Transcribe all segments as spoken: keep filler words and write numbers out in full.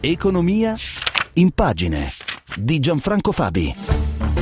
Economia in pagine di Gianfranco Fabi.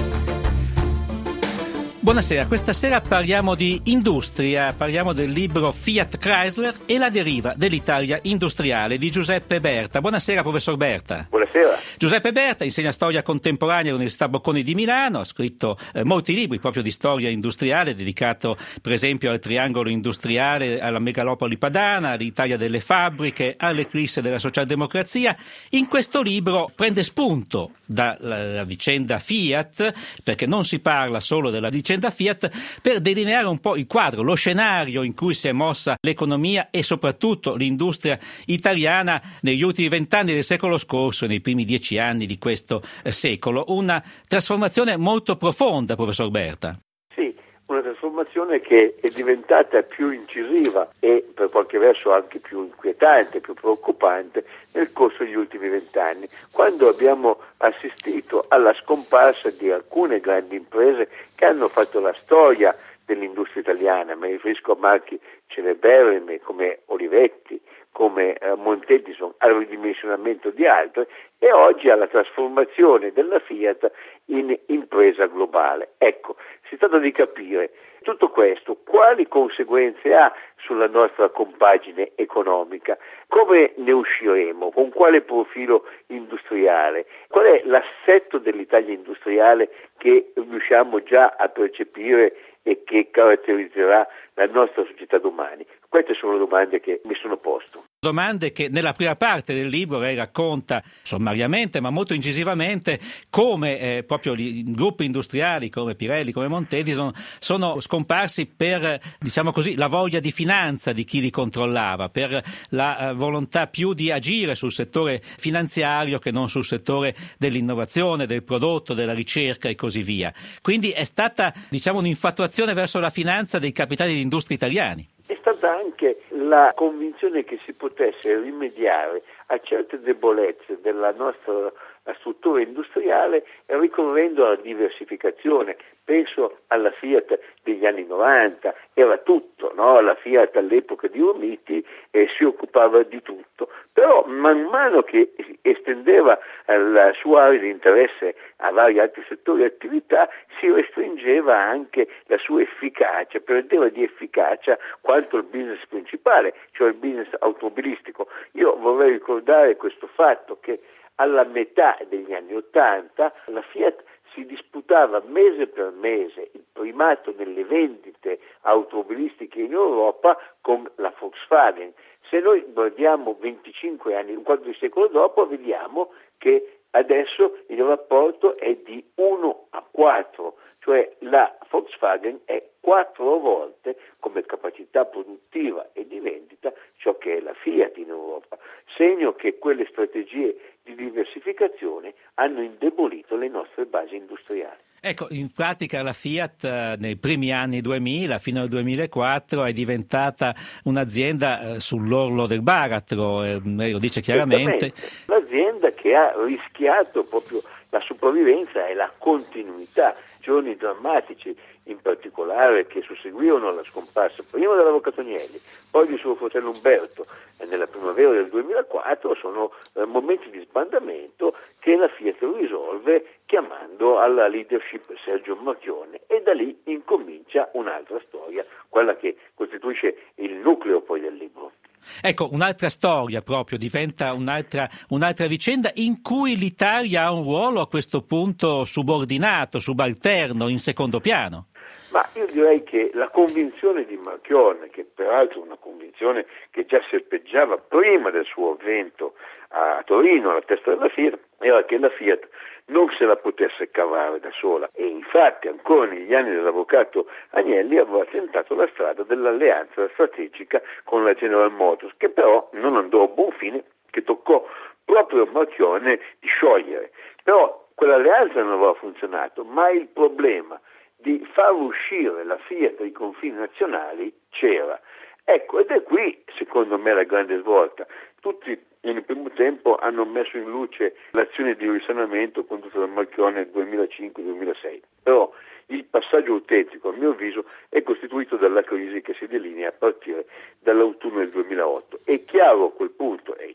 Buonasera, questa sera parliamo di industria, parliamo del libro Fiat Chrysler e la deriva dell'Italia industriale di Giuseppe Berta. Buonasera professor Berta. Buonasera. Giuseppe Berta insegna storia contemporanea all'Università Bocconi di Milano, ha scritto eh, molti libri proprio di storia industriale, dedicato per esempio al triangolo industriale, alla megalopoli padana, all'Italia delle fabbriche, all'eclisse della socialdemocrazia. In questo libro prende spunto dalla vicenda Fiat, perché non si parla solo della vicenda Fiat, per delineare un po' il quadro, lo scenario in cui si è mossa l'economia e soprattutto l'industria italiana negli ultimi vent'anni del secolo scorso e nei primi dieci anni di questo eh, secolo. Una trasformazione molto profonda, professor Berta. Sì, una trasformazione che è diventata più incisiva e per qualche verso anche più inquietante, più preoccupante nel corso degli ultimi vent'anni, quando abbiamo assistito alla scomparsa di alcune grandi imprese che hanno fatto la storia dell'industria italiana. Mi riferisco a marchi celeberrimi come Olivetti, come eh, Montedison, al ridimensionamento di altre e oggi alla trasformazione della Fiat in impresa globale. Ecco, si tratta di capire tutto questo, quali conseguenze ha sulla nostra compagine economica, come ne usciremo, con quale profilo industriale, qual è l'assetto dell'Italia industriale che riusciamo già a percepire e che caratterizzerà la nostra società domani. Queste sono le domande che mi sono posto. Domande che nella prima parte del libro lei racconta sommariamente ma molto incisivamente come eh, proprio i gruppi industriali come Pirelli, come Montedison sono scomparsi per, diciamo così, la voglia di finanza di chi li controllava, per la eh, volontà più di agire sul settore finanziario che non sul settore dell'innovazione, del prodotto, della ricerca e così via. Quindi è stata, diciamo, un'infatuazione verso la finanza dei capitali di industria italiani. È stata anche la convinzione che si potesse rimediare a certe debolezze della nostra struttura industriale ricorrendo alla diversificazione. Penso alla Fiat degli anni novanta, era tutto, no? La Fiat all'epoca di Romiti eh, si occupava di tutto, però man mano che estendeva la sua area di interesse a vari altri settori di attività si restringeva anche la sua efficacia, perdeva di efficacia quanto il business principale, cioè il business automobilistico. Io vorrei ricordare questo fatto che alla metà degli anni Ottanta la Fiat si disputava mese per mese il primato nelle vendite automobilistiche in Europa con la Volkswagen. Se noi guardiamo venticinque anni, un quarto di secolo dopo, vediamo che adesso il rapporto è di uno a quattro, cioè la Volkswagen è quattro volte come capacità produttiva e di vendita ciò che è la Fiat in Europa, segno che quelle strategie di diversificazione hanno indebolito le nostre basi industriali. Ecco, in pratica la Fiat eh, nei primi anni duemila, fino al duemilaquattro, è diventata un'azienda eh, sull'orlo del baratro, eh, lei lo dice chiaramente. L'azienda che ha rischiato proprio la sopravvivenza e la continuità, giorni drammatici in particolare che susseguivano la scomparsa prima dell'avvocato Agnelli, poi di suo fratello Umberto e nella primavera del duemilaquattro sono eh, momenti di sbandamento che la Fiat risolve chiamando alla leadership Sergio Marchionne e da lì incomincia un'altra storia, quella che costituisce il nucleo poi del libro. Ecco, un'altra storia proprio, diventa un'altra, un'altra vicenda in cui l'Italia ha un ruolo a questo punto subordinato, subalterno, in secondo piano. Ma io direi che la convinzione di Marchionne, che peraltro è una convinzione che già serpeggiava prima del suo avvento a Torino, alla testa della Fiat, era che la Fiat non se la potesse cavare da sola e infatti ancora negli anni dell'avvocato Agnelli aveva tentato la strada dell'alleanza strategica con la General Motors, che però non andò a buon fine, che toccò proprio a Marchionne di sciogliere. Però quell'alleanza non aveva funzionato, ma il problema di far uscire la Fiat dai confini nazionali c'era. Ecco, ed è qui, secondo me, la grande svolta. Tutti nel primo tempo hanno messo in luce l'azione di risanamento condotta da Marchionne nel duemilacinque duemilasei, però il passaggio autentico, a mio avviso, è costituito dalla crisi che si delinea a partire dall'autunno del duemilaotto. È chiaro a quel punto, è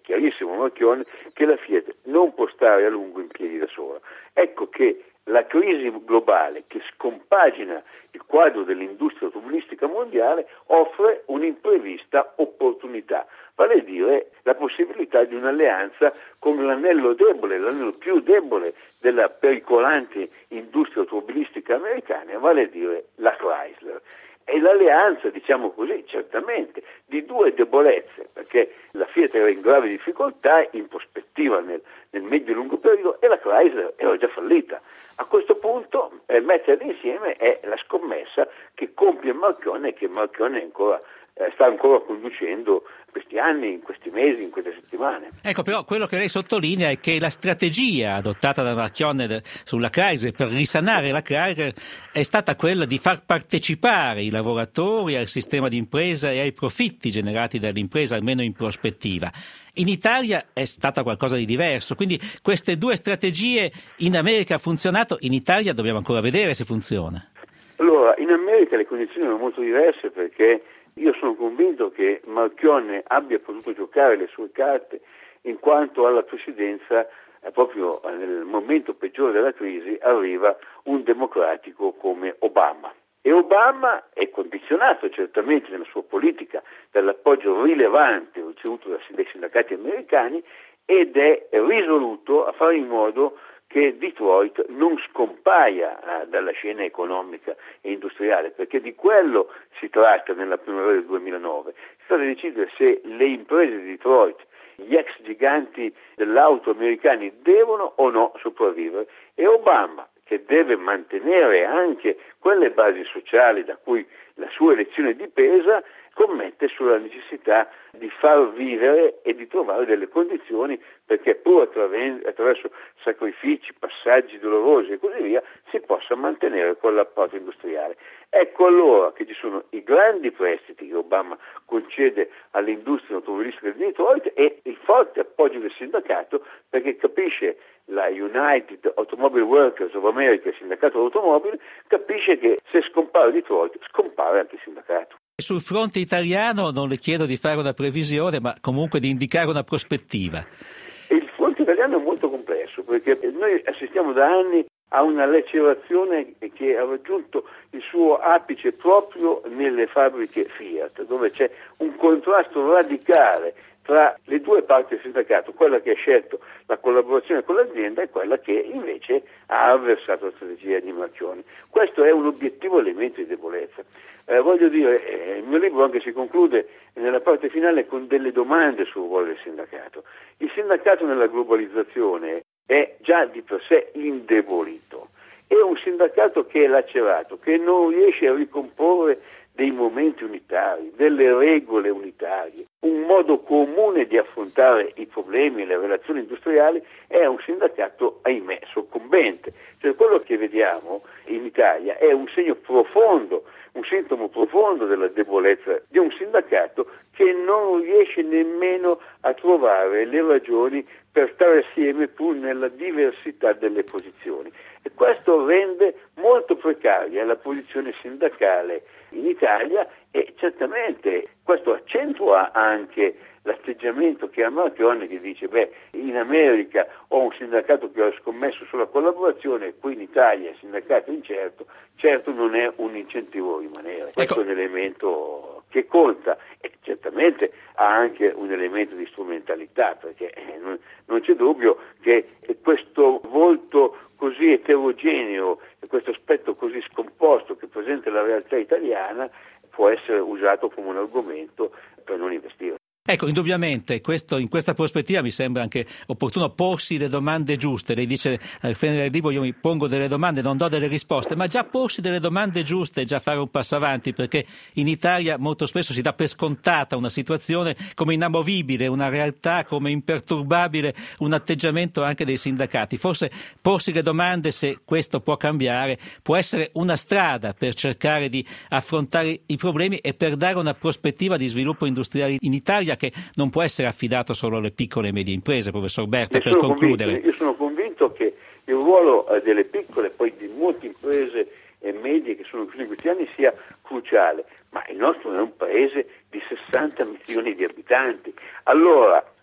chiarissimo Marchionne che la Fiat non può stare a lungo in piedi da sola. Ecco che la crisi globale che scompagina il quadro dell'industria automobilistica mondiale offre un'imprevista opportunità, vale a dire la possibilità di un'alleanza con l'anello debole, l'anello più debole della pericolante industria automobilistica americana, vale a dire la Chrysler. E l'alleanza, diciamo così, certamente, di due debolezze, perché la Fiat era in grave difficoltà in prospettiva nel, nel medio e lungo periodo e la Chrysler era già fallita. A questo punto eh, metterle insieme è la scommessa che compie Marchionne e che Marchionne ancora, eh, sta ancora conducendo questi anni, in questi mesi, in queste settimane. Ecco, però quello che lei sottolinea è che la strategia adottata da Marchionne sulla Chrysler per risanare la Chrysler è stata quella di far partecipare i lavoratori al sistema di impresa e ai profitti generati dall'impresa, almeno in prospettiva. In Italia è stata qualcosa di diverso, quindi queste due strategie in America ha funzionato, in Italia dobbiamo ancora vedere se funziona. Allora, in America le condizioni sono molto diverse perché io sono convinto che Marchionne abbia potuto giocare le sue carte in quanto alla presidenza, eh, proprio nel momento peggiore della crisi, arriva un democratico come Obama. E Obama è condizionato certamente nella sua politica dall'appoggio rilevante ricevuto dai sindacati americani ed è risoluto a fare in modo che Detroit non scompaia eh, dalla scena economica e industriale, perché di quello si tratta nella primavera del duemilanove. Si tratta di decidere se le imprese di Detroit, gli ex giganti dell'auto americani, devono o no sopravvivere. E Obama, che deve mantenere anche quelle basi sociali da cui la sua elezione dipesa, commette sulla necessità di far vivere e di trovare delle condizioni perché pur attraverso sacrifici, passaggi dolorosi e così via si possa mantenere quell'apporto industriale. Ecco allora che ci sono i grandi prestiti che Obama concede all'industria automobilistica di Detroit e il forte appoggio del sindacato, perché capisce la United Automobile Workers of America, il sindacato dell'automobile, capisce che se scompare Detroit scompare anche il sindacato. Sul fronte italiano non le chiedo di fare una previsione, ma comunque di indicare una prospettiva. Il fronte italiano è molto complesso perché noi assistiamo da anni a una lacerazione che ha raggiunto il suo apice proprio nelle fabbriche Fiat, dove c'è un contrasto radicale tra le due parti del sindacato, quella che ha scelto la collaborazione con l'azienda e quella che invece ha avversato la strategia di Marchionne. Questo è un obiettivo elemento di debolezza. Eh, voglio dire, eh, il mio libro anche si conclude nella parte finale con delle domande sul ruolo del sindacato. Il sindacato nella globalizzazione è già di per sé indebolito. È un sindacato che è lacerato, che non riesce a ricomporre dei momenti unitari, delle regole unitarie, un modo comune di affrontare i problemi e le relazioni industriali. È un sindacato, ahimè, soccombente. Cioè quello che vediamo in Italia è un segno profondo, un sintomo profondo della debolezza di un sindacato che non riesce nemmeno a trovare le ragioni per stare assieme pur nella diversità delle posizioni. E questo rende molto precaria la posizione sindacale in Italia e certamente questo accentua anche l'atteggiamento che ha Marchionne, che dice beh, in America ho un sindacato che ha scommesso sulla collaborazione, qui in Italia il sindacato è incerto, certo non è un incentivo a rimanere. Questo ecco. È un elemento che conta e certamente ha anche un elemento di strumentalità, perché non, non c'è dubbio che questo volto così eterogeneo e questo aspetto così scomposto che presenta la realtà italiana può essere usato come un argomento per non investire. Ecco, indubbiamente questo, in questa prospettiva mi sembra anche opportuno porsi le domande giuste. Lei dice al finire del libro io mi pongo delle domande, non do delle risposte, ma già porsi delle domande giuste è già fare un passo avanti, perché in Italia molto spesso si dà per scontata una situazione come inamovibile, una realtà come imperturbabile, un atteggiamento anche dei sindacati. Forse porsi le domande se questo può cambiare può essere una strada per cercare di affrontare i problemi e per dare una prospettiva di sviluppo industriale in Italia che non può essere affidato solo alle piccole e medie imprese, professor Berta, per concludere. Convinto, io sono convinto che il ruolo eh, delle piccole, poi di molte imprese e medie che sono chiuse in questi anni sia cruciale, ma il nostro è un paese di sessanta milioni di abitanti. Allora,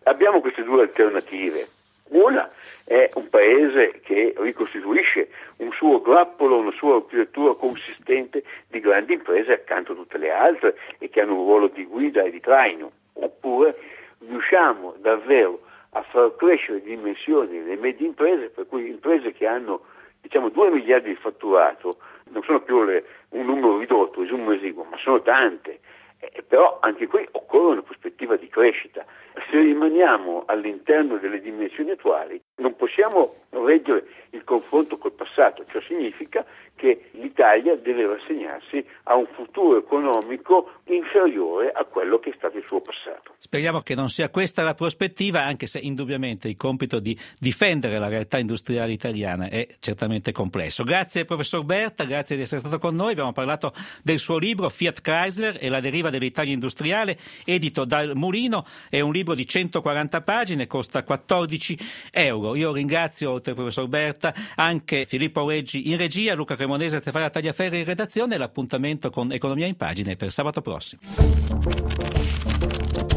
Abbiamo queste due alternative. Una è un paese che ricostituisce un suo grappolo, una sua architettura consistente di grandi imprese accanto a tutte le altre e che hanno un ruolo di guida e di traino. Oppure riusciamo davvero a far crescere dimensioni le medie imprese, per cui imprese che hanno diciamo due miliardi di fatturato non sono più le, un numero ridotto, un esiguo, ma sono tante. Eh, però anche qui occorre una prospettiva di crescita. Se rimaniamo all'interno delle dimensioni attuali non possiamo reggere il confronto col passato, ciò significa che l'Italia deve rassegnarsi a un futuro economico inferiore a quello che è stato il suo passato. Speriamo che non sia questa la prospettiva, anche se indubbiamente il compito di difendere la realtà industriale italiana è certamente complesso. Grazie professor Berta, grazie di essere stato con noi. Abbiamo parlato del suo libro Fiat Chrysler e la deriva dell'Italia industriale, edito dal Mulino. È un libro di centoquaranta pagine, costa quattordici euro. Io ringrazio, oltre al professor Berta, anche Filippo Reggi in regia, Luca Cremonese e Stefania Tagliaferri in redazione. L'appuntamento con Economia in Pagine per sabato prossimo.